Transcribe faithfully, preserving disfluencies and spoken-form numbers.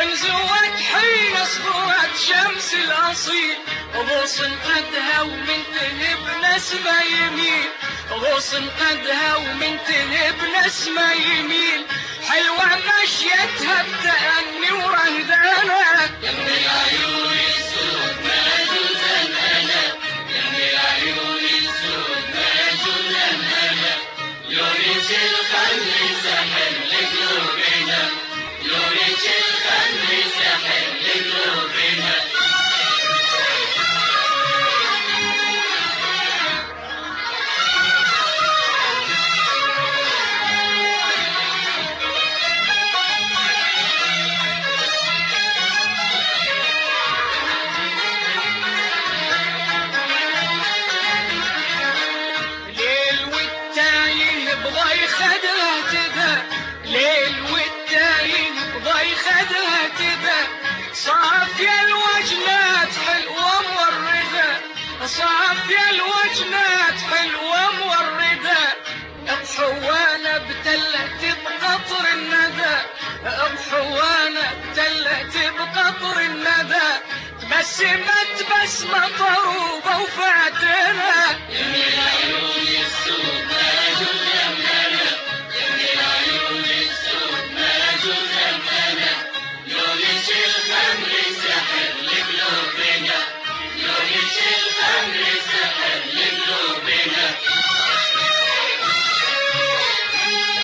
وانزوت حين اصفرت شمس الاصيل غصن قدها ومن تهب نسمة يميل غصن قدها ومن تهب نسمة يميل حلوة مشيتها بتأني ورهدانة يمي عيوني السود ما جلدان أنا يمي عيوني السود ما جلدان أنا يوريش الخلي سحر لقلوبنا يوريش الخلي سحر لقلوبنا صافية الوجنات حلوة موردة صافية الوجنات حلوة موردة بحوانة بتلت بقطر الندى بحوانة بتلت بقطر الندى بسمت بسمة طروبة وفاتنة